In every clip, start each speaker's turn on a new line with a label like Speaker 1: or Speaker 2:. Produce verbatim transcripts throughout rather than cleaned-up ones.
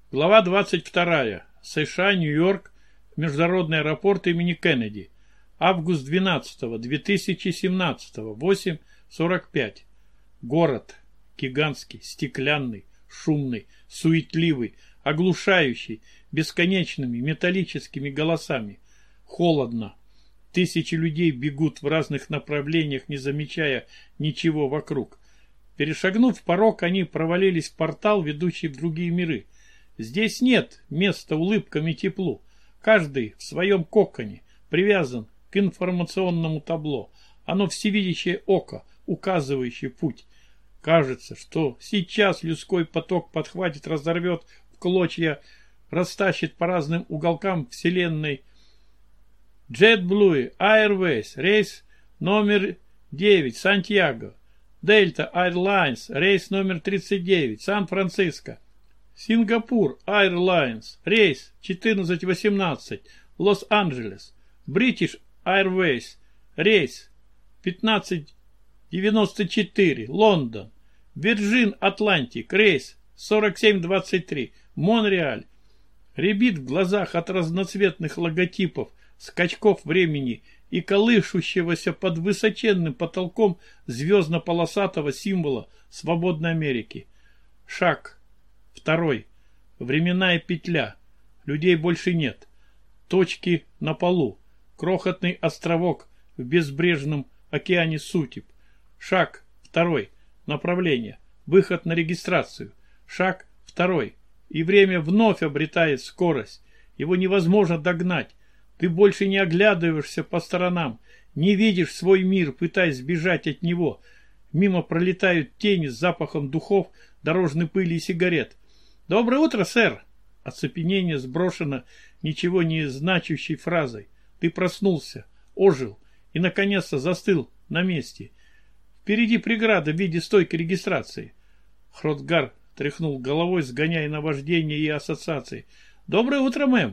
Speaker 1: Глава двадцать вторая. США, Нью-Йорк, международный аэропорт имени Кеннеди. Август двенадцатого две тысячи семнадцатого, восемь сорок пять. Город. Гигантский, стеклянный, шумный, суетливый, оглушающий, бесконечными металлическими голосами. Холодно. Тысячи людей бегут в разных направлениях, не замечая ничего вокруг. Перешагнув порог, они провалились в портал, ведущий в другие миры. Здесь нет места улыбкам и теплу. Каждый в своем коконе привязан к информационному табло. Оно всевидящее око, указывающее путь. Кажется, что сейчас людской поток подхватит, разорвет в клочья, растащит по разным уголкам вселенной. JetBlue Airways, рейс номер девять, Сантьяго. Delta Airlines, рейс номер тридцать девять, Сан-Франциско. Сингапур Airlines, рейс четырнадцать восемнадцать, Лос-Анджелес. British Airways, рейс пятнадцать девяносто четыре, Лондон. Virgin Atlantic, рейс сорок семь двадцать три, Монреаль. Рябит в глазах от разноцветных логотипов, скачков времени и колышущегося под высоченным потолком звездно-полосатого символа свободной Америки. Шаг. Второй. Временная петля. Людей больше нет. Точки на полу. Крохотный островок в безбрежном океане сутеб. Шаг. Второй. Направление. Выход на регистрацию. Шаг. Второй. И время вновь обретает скорость. Его невозможно догнать. Ты больше не оглядываешься по сторонам, не видишь свой мир, пытаясь сбежать от него. Мимо пролетают тени с запахом духов, дорожной пыли и сигарет. «Доброе утро, сэр!» Оцепенение сброшено ничего не значащей фразой. Ты проснулся, ожил и, наконец-то, застыл на месте. Впереди преграда в виде стойки регистрации. Хротгар тряхнул головой, сгоняя наваждение и ассоциации. «Доброе утро, мэм!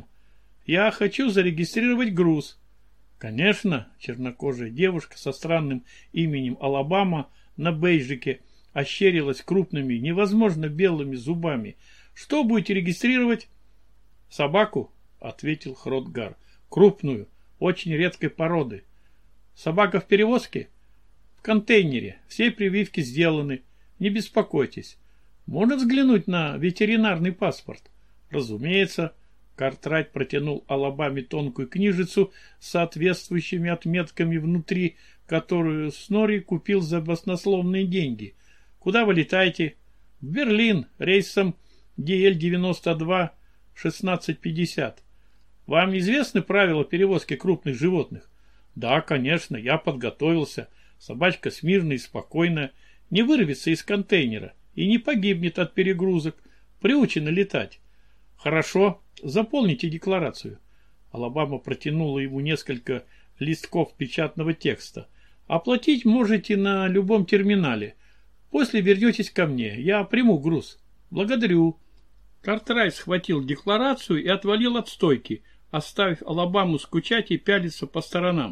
Speaker 1: Я хочу зарегистрировать груз». Конечно, чернокожая девушка со странным именем Алабама на бейджике ощерилась крупными, невозможно белыми зубами. «Что будете регистрировать?» «Собаку», — ответил Хротгар. «Крупную, очень редкой породы». «Собака в перевозке?» «В контейнере. Все прививки сделаны. Не беспокойтесь. Можно взглянуть на ветеринарный паспорт?» «Разумеется». Картрайт протянул Алабаме тонкую книжицу с соответствующими отметками внутри, которую Снори купил за баснословные деньги. «Куда вы летаете?» «В Берлин, рейсом ди эл девяносто два шестнадцать пятьдесят. Вам известны правила перевозки крупных животных?» «Да, конечно, я подготовился. Собачка смирная и спокойная, не вырвется из контейнера и не погибнет от перегрузок. Приучена летать». «Хорошо. Заполните декларацию». Алабама протянула ему несколько листков печатного текста. «Оплатить можете на любом терминале. После вернетесь ко мне. Я приму груз». «Благодарю». Картрайт схватил декларацию и отвалил от стойки, оставив Алабаму скучать и пялиться по сторонам.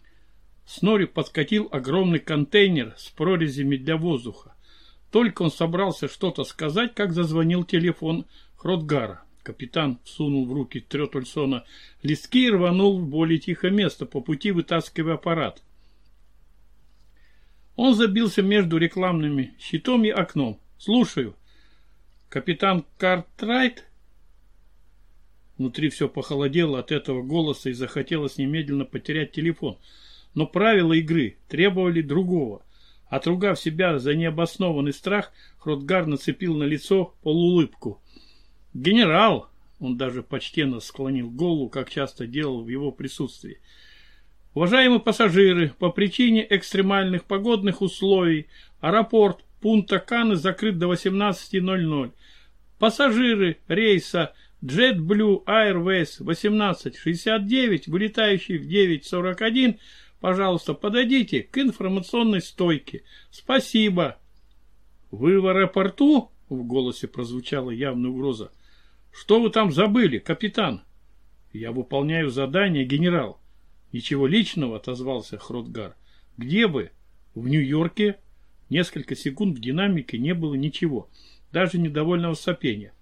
Speaker 1: Снори подкатил огромный контейнер с прорезями для воздуха. Только он собрался что-то сказать, как зазвонил телефон Хротгара. Капитан всунул в руки Трётульсона листки и рванул в более тихое место, по пути вытаскивая аппарат. Он забился между рекламным щитом и окном. «Слушаю». «Капитан Картрайт?» Внутри все похолодело от этого голоса и захотелось немедленно потерять телефон. Но правила игры требовали другого. Отругав себя за необоснованный страх, Хротгар нацепил на лицо полуулыбку. «Генерал!» — он даже почтенно склонил голову, как часто делал в его присутствии. «Уважаемые пассажиры, по причине экстремальных погодных условий аэропорт Пунта-Каны закрыт до восемнадцати ноль-ноль. Пассажиры рейса JetBlue Airways восемнадцать шестьдесят девять, вылетающий в девять сорок один, пожалуйста, подойдите к информационной стойке. Спасибо». «Вы в аэропорту?» — в голосе прозвучала явная угроза. «Что вы там забыли, капитан?» «Я выполняю задание, генерал». «Ничего личного», — отозвался Хротгар. «Где вы?» «В Нью-Йорке». Несколько секунд в динамике не было ничего, даже недовольного сопения.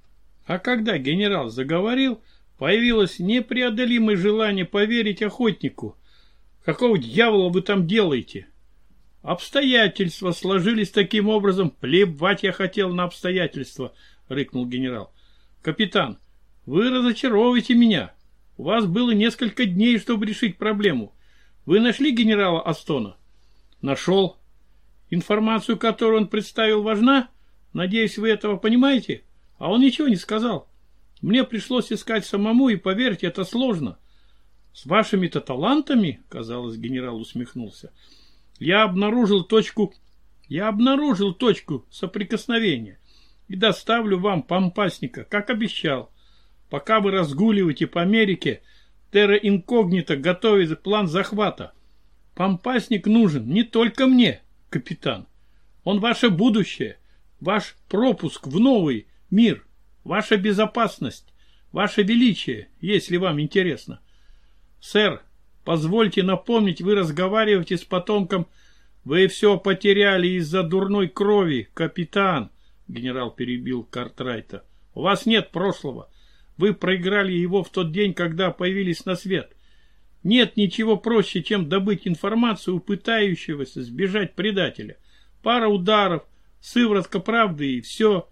Speaker 1: А когда генерал заговорил, появилось непреодолимое желание поверить охотнику. Какого дьявола вы там делаете? Обстоятельства сложились таким образом. Плевать я хотел на обстоятельства, рыкнул генерал. Капитан, вы разочаровываете меня. У вас было несколько дней, чтобы решить проблему. Вы нашли генерала Астона? Нашел. Информацию, которую он представил, важна? Надеюсь, вы этого понимаете? А он ничего не сказал. Мне пришлось искать самому, и, поверьте, это сложно. С вашими-то талантами, казалось, генерал усмехнулся, я обнаружил точку, я обнаружил точку соприкосновения и доставлю вам помпасника, как обещал. Пока вы разгуливаете по Америке, терра инкогнито готовит план захвата. Помпасник нужен не только мне, капитан. Он ваше будущее, ваш пропуск в новый мир, ваша безопасность, ваше величие, если вам интересно. Сэр, позвольте напомнить, вы разговариваете с потомком. Вы все потеряли из-за дурной крови, капитан, генерал перебил Картрайта. У вас нет прошлого. Вы проиграли его в тот день, когда появились на свет. Нет ничего проще, чем добыть информацию у пытающегося сбежать предателя. Пара ударов, сыворотка правды и все.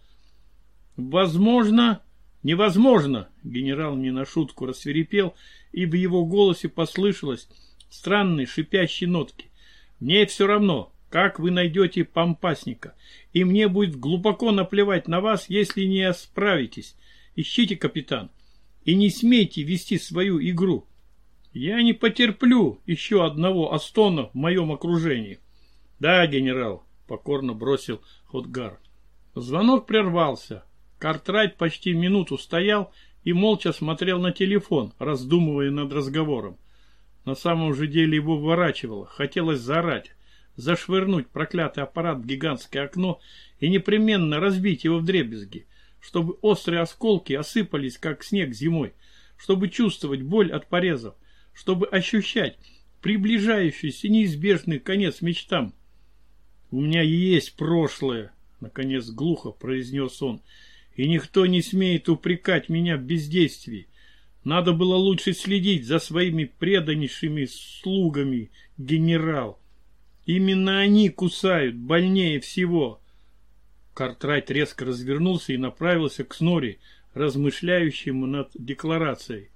Speaker 1: Возможно, невозможно. Генерал не на шутку рассвирепел, и в его голосе послышалось странные шипящие нотки. Мне все равно, как вы найдете помпасника, и мне будет глубоко наплевать на вас, если не справитесь. Ищите, капитан, и не смейте вести свою игру. Я не потерплю еще одного Астона в моем окружении. Да, генерал, покорно бросил Хотгар. Звонок прервался. Картрайт почти минуту стоял и молча смотрел на телефон, раздумывая над разговором. На самом же деле его выворачивало. Хотелось заорать, зашвырнуть проклятый аппарат в гигантское окно и непременно разбить его вдребезги, чтобы острые осколки осыпались, как снег зимой, чтобы чувствовать боль от порезов, чтобы ощущать приближающийся неизбежный конец мечтам. «У меня есть прошлое», — наконец глухо произнес он, — «и никто не смеет упрекать меня в бездействии. Надо было лучше следить за своими преданнейшими слугами, генерал. Именно они кусают больнее всего». Картрайт резко развернулся и направился к Снори, размышляющему над декларацией.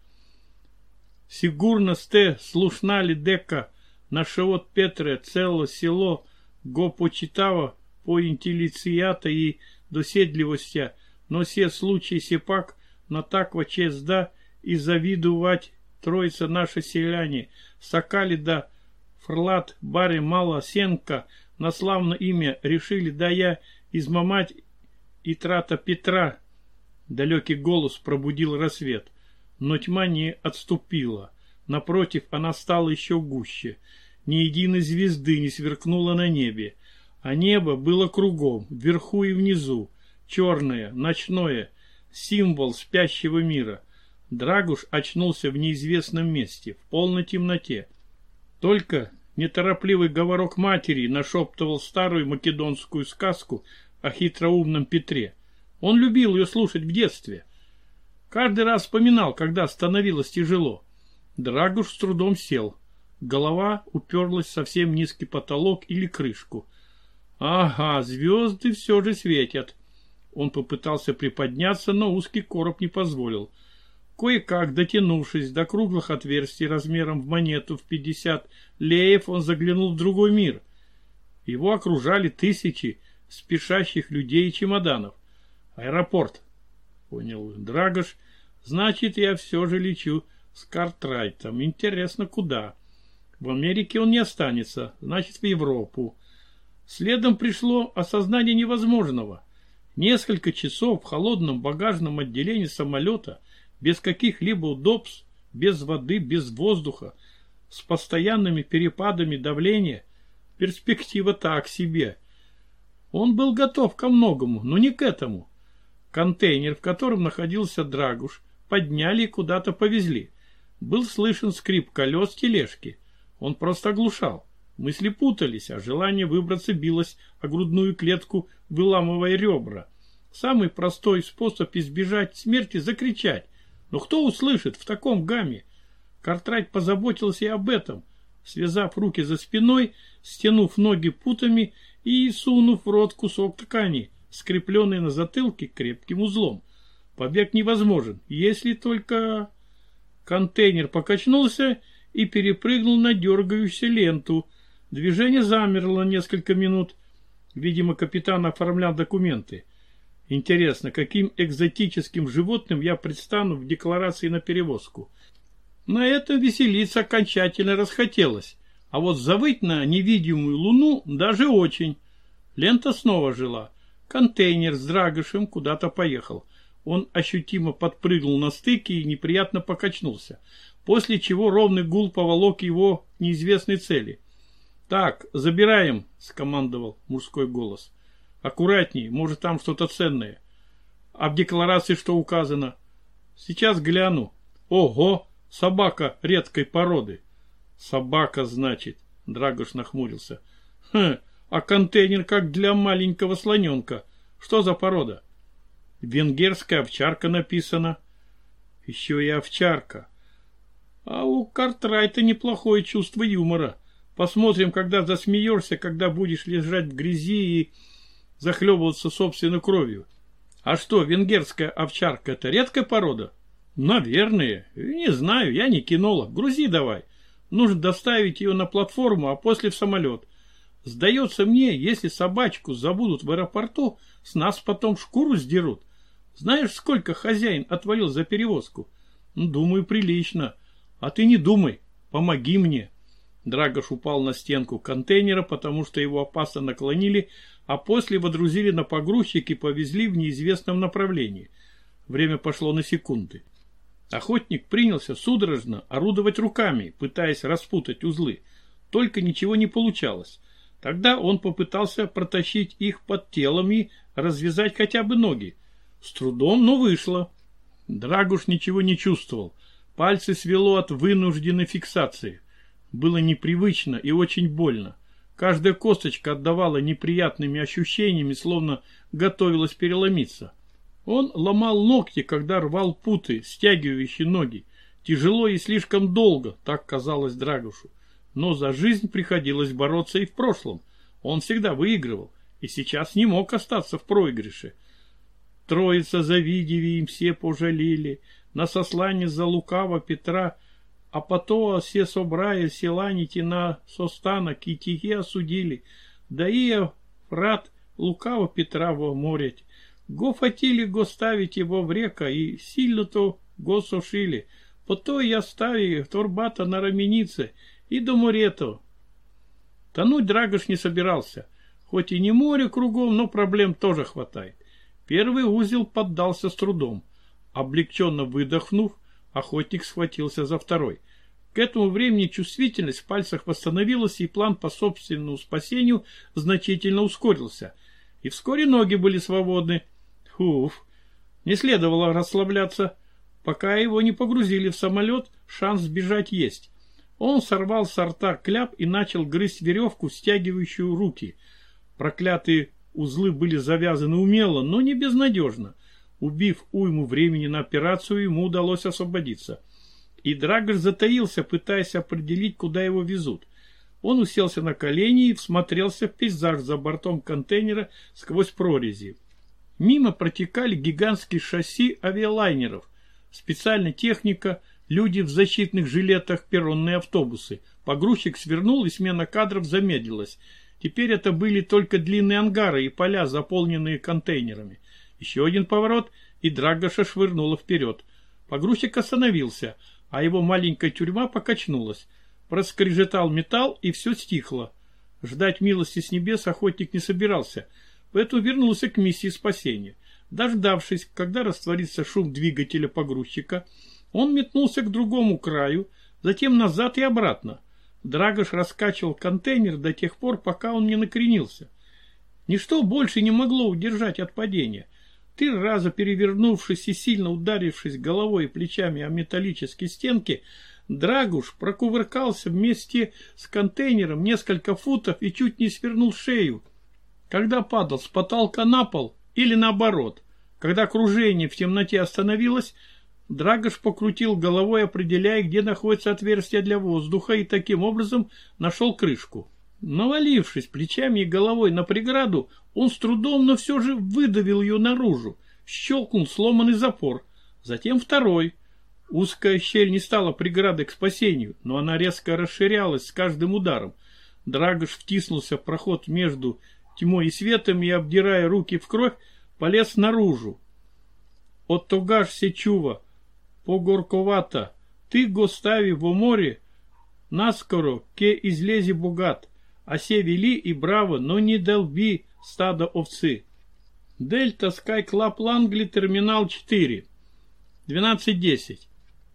Speaker 1: «Сигурно сте слушнали дека нашего Петре целое село го почитава по интеллицията и доседливости, но все случаи сепак на таква чезда и завидувать троица наши селяне, сакали да фрлат баре мало сенка, на славное имя решили да я измамать и трата Петра». Далекий голос пробудил рассвет, но тьма не отступила. Напротив, она стала еще гуще. Ни единой звезды не сверкнуло на небе, а небо было кругом, вверху и внизу, черное, ночное, символ спящего мира. Драгуш очнулся в неизвестном месте, в полной темноте. Только неторопливый говорок матери нашептывал старую македонскую сказку о хитроумном Петре. Он любил ее слушать в детстве. Каждый раз вспоминал, когда становилось тяжело. Драгуш с трудом сел. Голова уперлась в совсем низкий потолок или крышку. Ага, звезды все же светят. Он попытался приподняться, но узкий короб не позволил. Кое-как, дотянувшись до круглых отверстий размером в монету в пятьдесят леев, он заглянул в другой мир. Его окружали тысячи спешащих людей и чемоданов. Аэропорт, понял Драгуш. Значит, я все же лечу с Картрайтом. Интересно, куда? В Америке он не останется, значит, в Европу. Следом пришло осознание невозможного. Несколько часов в холодном багажном отделении самолета, без каких-либо удобств, без воды, без воздуха, с постоянными перепадами давления. Перспектива так себе. Он был готов ко многому, но не к этому. Контейнер, в котором находился Драгуш, подняли и куда-то повезли. Был слышен скрип колес тележки. Он просто оглушал. Мысли путались, а желание выбраться билось о грудную клетку, выламывая ребра. Самый простой способ избежать смерти — закричать. Но кто услышит в таком гамме? Картрайт позаботился и об этом, связав руки за спиной, стянув ноги путами и сунув в рот кусок ткани, скрепленный на затылке крепким узлом. Побег невозможен, если только... Контейнер покачнулся и перепрыгнул на дергающуюся ленту. Движение замерло несколько минут. Видимо, капитан оформлял документы. Интересно, каким экзотическим животным я предстану в декларации на перевозку? На этом веселиться окончательно расхотелось. А вот завыть на невидимую луну даже очень. Лента снова жила. Контейнер с Драгошем куда-то поехал. Он ощутимо подпрыгнул на стыке и неприятно покачнулся, после чего ровный гул поволок его к неизвестной цели. «Так, забираем», — скомандовал мужской голос. «Аккуратней, может, там что-то ценное. А в декларации что указано?» «Сейчас гляну. Ого, собака редкой породы». «Собака, значит», — Драгош нахмурился. «Хм, а контейнер как для маленького слоненка. Что за порода?» «Венгерская овчарка» написано. Еще и овчарка. А у Картрайта неплохое чувство юмора. Посмотрим, когда засмеешься, когда будешь лежать в грязи и захлебываться собственной кровью. А что, венгерская овчарка — это редкая порода? Наверное. Не знаю, я не кинолог. Грузи давай. Нужно доставить ее на платформу, а после в самолет. Сдается мне, если собачку забудут в аэропорту, с нас потом шкуру сдерут. Знаешь, сколько хозяин отвалил за перевозку? Ну, думаю, прилично. А ты не думай, помоги мне. Драгош упал на стенку контейнера, потому что его опасно наклонили, а после водрузили на погрузчик и повезли в неизвестном направлении. Время пошло на секунды. Охотник принялся судорожно орудовать руками, пытаясь распутать узлы. Только ничего не получалось. Тогда он попытался протащить их под телом и развязать хотя бы ноги. С трудом, но вышло. Драгош ничего не чувствовал. Пальцы свело от вынужденной фиксации. Было непривычно и очень больно. Каждая косточка отдавала неприятными ощущениями, словно готовилась переломиться. Он ломал ногти, когда рвал путы, стягивающие ноги. Тяжело и слишком долго, так казалось Драгошу. Но за жизнь приходилось бороться и в прошлом. Он всегда выигрывал, и сейчас не мог остаться в проигрыше. Троица, завидев им, все пожалели, на сослание за лукаво Петра, а потом все собрая селанити на состанок и тихи осудили, да и врат лукаво Петра во море. Го хотели го ставить его в река, и сильно-то го сушили, пото и оставили торбата на раменице, и до море-то. Тонуть Драгош не собирался, хоть и не море кругом, но проблем тоже хватает. Первый узел поддался с трудом. Облегченно выдохнув, охотник схватился за второй. К этому времени чувствительность в пальцах восстановилась, и план по собственному спасению значительно ускорился. И вскоре ноги были свободны. Фуф, не следовало расслабляться. Пока его не погрузили в самолет, шанс сбежать есть. Он сорвал с рта кляп и начал грызть веревку, стягивающую руки. Проклятые узлы были завязаны умело, но не безнадежно. Убив уйму времени на операцию, ему удалось освободиться. И Драгош затаился, пытаясь определить, куда его везут. Он уселся на колени и всмотрелся в пейзаж за бортом контейнера сквозь прорези. Мимо протекали гигантские шасси авиалайнеров, специальная техника, люди в защитных жилетах, перронные автобусы. Погрузчик свернул, и смена кадров замедлилась. Теперь это были только длинные ангары и поля, заполненные контейнерами. Еще один поворот, и Драгоша швырнуло вперед. Погрузчик остановился, а его маленькая тюрьма покачнулась. Проскрежетал металл, и все стихло. Ждать милости с небес охотник не собирался, поэтому вернулся к миссии спасения. Дождавшись, когда растворится шум двигателя погрузчика, он метнулся к другому краю, затем назад и обратно. Драгош раскачивал контейнер до тех пор, пока он не накренился. Ничто больше не могло удержать от падения. Три раза перевернувшись и сильно ударившись головой и плечами о металлические стенки, Драгош прокувыркался вместе с контейнером несколько футов и чуть не свернул шею, когда падал с потолка на пол или наоборот. Когда кружение в темноте остановилось, Драгош покрутил головой, определяя, где находится отверстие для воздуха, и таким образом нашел крышку. Навалившись плечами и головой на преграду, он с трудом, но все же выдавил ее наружу. Щелкнул сломанный запор. Затем второй. Узкая щель не стала преградой к спасению, но она резко расширялась с каждым ударом. Драгош втиснулся в проход между тьмой и светом и, обдирая руки в кровь, полез наружу. «От тогаш се чува, погорковато, ты го стави во море, наскоро ке излези богат, а се вели и браво, но не долби стадо овцы». Дельта Sky Club Langley, терминал четыре. двенадцать десять.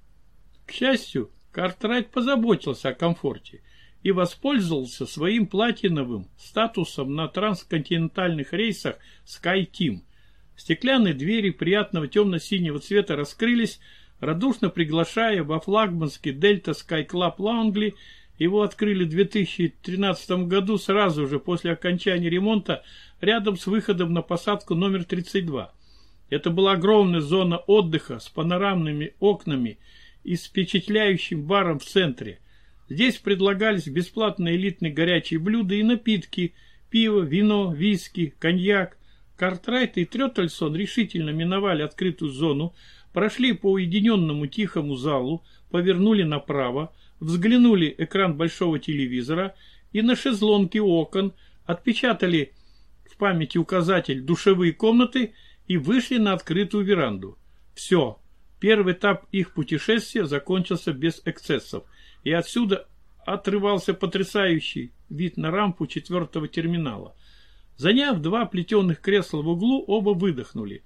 Speaker 1: К счастью, Картрайт позаботился о комфорте и воспользовался своим платиновым статусом на трансконтинентальных рейсах SkyTeam. Стеклянные двери приятного темно-синего цвета раскрылись, радушно приглашая во флагманский Delta Sky Club Langley. Его открыли в две тысячи тринадцатом году, сразу же после окончания ремонта, рядом с выходом на посадку номер тридцать два. Это была огромная зона отдыха с панорамными окнами и с впечатляющим баром в центре. Здесь предлагались бесплатные элитные горячие блюда и напитки: пиво, вино, виски, коньяк. Картрайт и Треттельсон решительно миновали открытую зону, прошли по уединенному тихому залу, повернули направо, взглянули экран большого телевизора и на шезлонге окон, отпечатали в памяти указатель «Душевые комнаты» и вышли на открытую веранду. Все. Первый этап их путешествия закончился без эксцессов, и отсюда отрывался потрясающий вид на рампу четвертого терминала. Заняв два плетеных кресла в углу, оба выдохнули.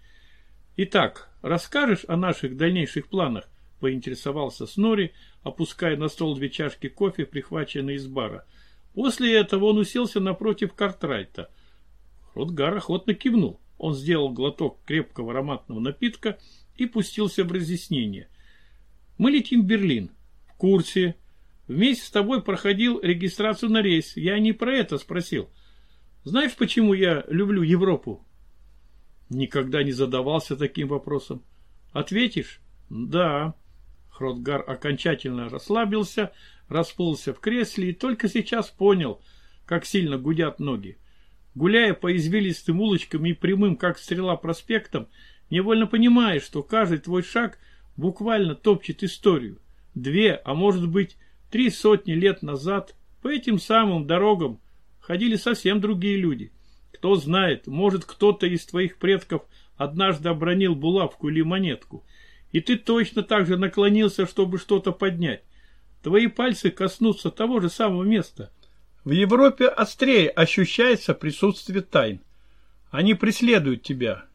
Speaker 1: «Итак, расскажешь о наших дальнейших планах?» — поинтересовался Снори, опуская на стол две чашки кофе, прихваченные из бара. После этого он уселся напротив Картрайта. Хротгар охотно кивнул. Он сделал глоток крепкого ароматного напитка и пустился в разъяснение. «Мы летим в Берлин». «В курсе. Вместе с тобой проходил регистрацию на рейс. Я не про это спросил. Знаешь, почему я люблю Европу?» «Никогда не задавался таким вопросом. Ответишь?» «Да». Хротгар окончательно расслабился, расплылся в кресле и только сейчас понял, как сильно гудят ноги. Гуляя по извилистым улочкам и прямым, как стрела, проспектам, невольно понимаешь, что каждый твой шаг буквально топчет историю. Две, а может быть, три сотни лет назад по этим самым дорогам ходили совсем другие люди. Кто знает, может, кто-то из твоих предков однажды обронил булавку или монетку, и ты точно так же наклонился, чтобы что-то поднять. Твои пальцы коснутся того же самого места. В Европе острее ощущается присутствие тайн. Они преследуют тебя.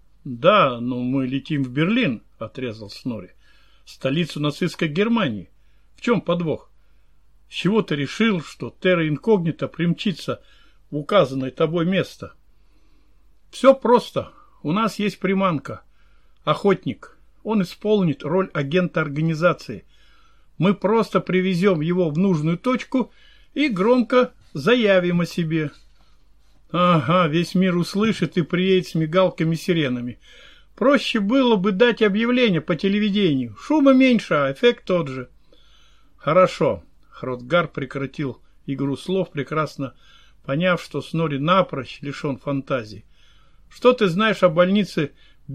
Speaker 1: «Да, но мы летим в Берлин», — отрезал Снори. «Столицу нацистской Германии. В чем подвох? С чего ты решил, что терра инкогнито примчится в указанное тобой место?» «Все просто. У нас есть приманка. Охотник. Он исполнит роль агента организации. Мы просто привезем его в нужную точку и громко заявим о себе». «Ага, весь мир услышит и приедет с мигалками-сиренами. Проще было бы дать объявление по телевидению. Шума меньше, а эффект тот же». «Хорошо». Хротгар прекратил игру слов, прекрасно поняв, что Снори напрочь лишен фантазии. «Что ты знаешь о больнице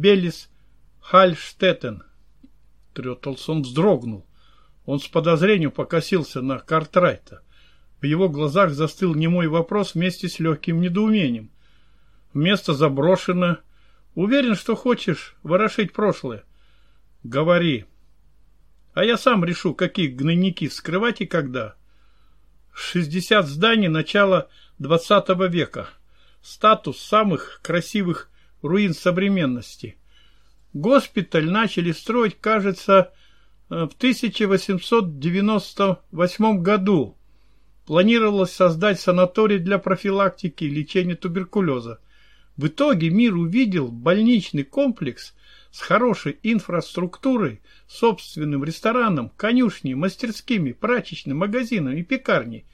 Speaker 1: Беллис-Хальштеттен?» Треттельсон вздрогнул. Он с подозрением покосился на Картрайта. В его глазах застыл немой вопрос вместе с легким недоумением. «Место заброшено. Уверен, что хочешь ворошить прошлое?» «Говори. А я сам решу, какие гнойники вскрывать и когда». шестьдесят зданий начала двадцатого века. Статус самых красивых руин современности. Госпиталь начали строить, кажется, в тысяча восемьсот девяносто восьмом году. Планировалось создать санаторий для профилактики и лечения туберкулеза. В итоге мир увидел больничный комплекс с хорошей инфраструктурой, собственным рестораном, конюшней, мастерскими, прачечным, магазином и пекарней.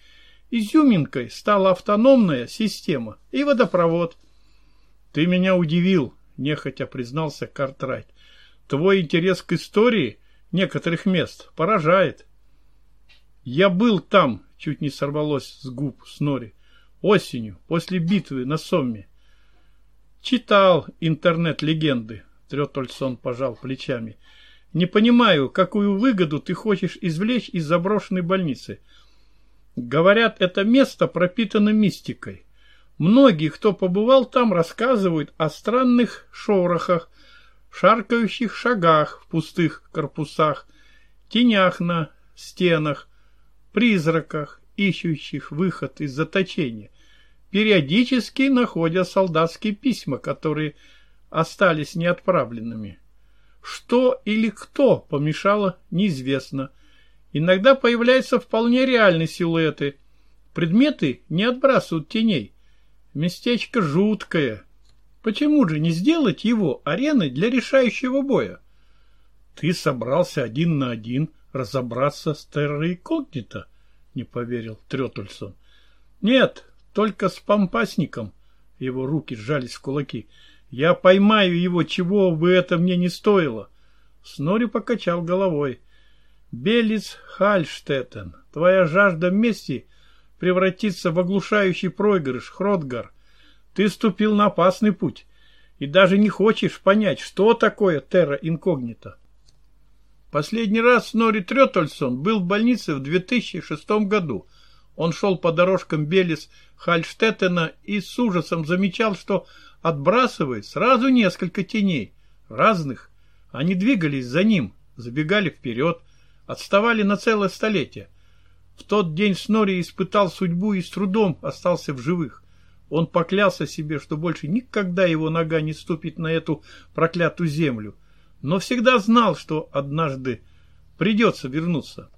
Speaker 1: Изюминкой стала автономная система и водопровод. «Ты меня удивил», — нехотя признался Картрайт. Твой интерес к истории некоторых мест поражает. Я был там, чуть не сорвалось с губ Снори, осенью, после битвы на Сомме. Читал интернет-легенды, Трётольсон пожал плечами. Не понимаю, какую выгоду ты хочешь извлечь из заброшенной больницы. Говорят, это место пропитано мистикой. Многие, кто побывал там, рассказывают о странных шорохах, шаркающих шагах в пустых корпусах, тенях на стенах, призраках, ищущих выход из заточения. Периодически находят солдатские письма, которые остались неотправленными. Что или кто помешало, неизвестно. Иногда появляются вполне реальные силуэты. Предметы не отбрасывают теней. Местечко жуткое. Почему же не сделать его ареной для решающего боя? Ты собрался один на один разобраться с терра инкогнито? Не поверил Трётольсон. Нет, только с помпасником. Его руки сжались в кулаки. Я поймаю его, чего бы это мне не стоило. Снори покачал головой. Белиц Хальштеттен, твоя жажда мести превратится в оглушающий проигрыш, Хротгар. Ты ступил на опасный путь и даже не хочешь понять, что такое терра инкогнито. Последний раз Снори Трётольсон был в больнице в две тысячи шестом году. Он шел по дорожкам Белиц Хальштеттена и с ужасом замечал, что отбрасывает сразу несколько теней, разных. Они двигались за ним, забегали вперед, отставали на целое столетие. В тот день Снори испытал судьбу и с трудом остался в живых. Он поклялся себе, что больше никогда его нога не ступит на эту проклятую землю, но всегда знал, что однажды придется вернуться.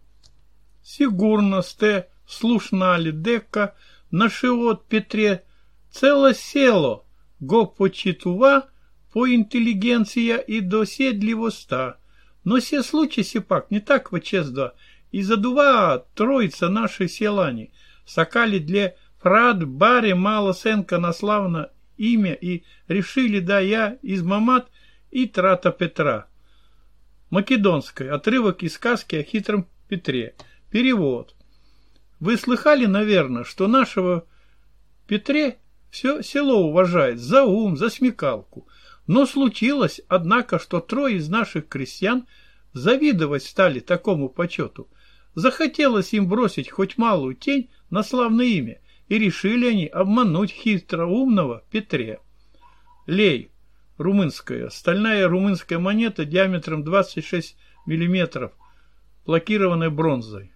Speaker 1: Сигурно сте слушнали дека нашиот Петре цело село, го почитува по интеллигенция и доседливоста. Но се случай сепак не так вочездва, и задува троица нашей селани, сакали для фрад баре мало сенка на славно имя и решили да я из мамат и трата Петра. Македонская. Отрывок из сказки о хитром Петре. Перевод. Вы слыхали, наверное, что нашего Петре все село уважает за ум, за смекалку. Но случилось, однако, что трое из наших крестьян завидовать стали такому почету. Захотелось им бросить хоть малую тень на славное имя, и решили они обмануть хитроумного Петре. Лей. Румынская. Стальная румынская монета диаметром двадцать шесть миллиметров, лакированная бронзой.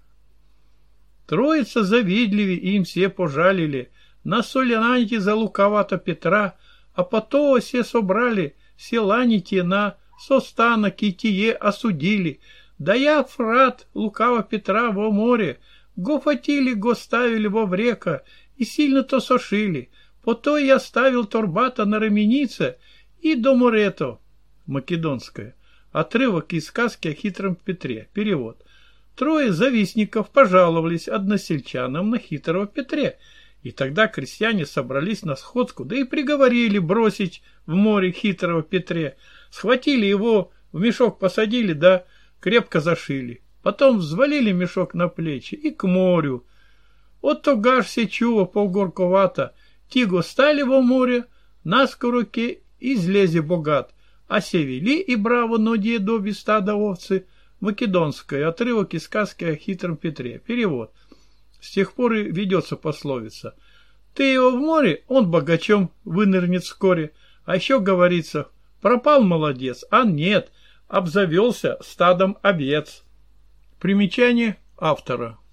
Speaker 1: Троица завидливи, и им все пожалили. На солянаньте за луковато Петра, а потом все собрали селаните на состана китие осудили. Да я фрат лукаво Петра во море, го фатили, го ставили во врека, и сильно то сошили. Пото я ставил торбата на ременице и до морето. Македонская. Отрывок из сказки о хитром Петре. Перевод. Трое завистников пожаловались односельчанам на хитрого Петре, и тогда крестьяне собрались на сходку, да и приговорили бросить в море хитрого Петре. Схватили его, в мешок посадили, да крепко зашили. Потом взвалили мешок на плечи и к морю. От тогаш се чува полгорковато, тиго стали во море, наскоро-ке излезе богат, а се вели и браво ноде доби стада овцы. Македонская. Отрывок из сказки о хитром Петре. Перевод. С тех пор и ведется пословица. Ты его в море, он богачом вынырнет вскоре. А еще говорится, пропал молодец, а нет, обзавелся стадом овец. Примечание автора.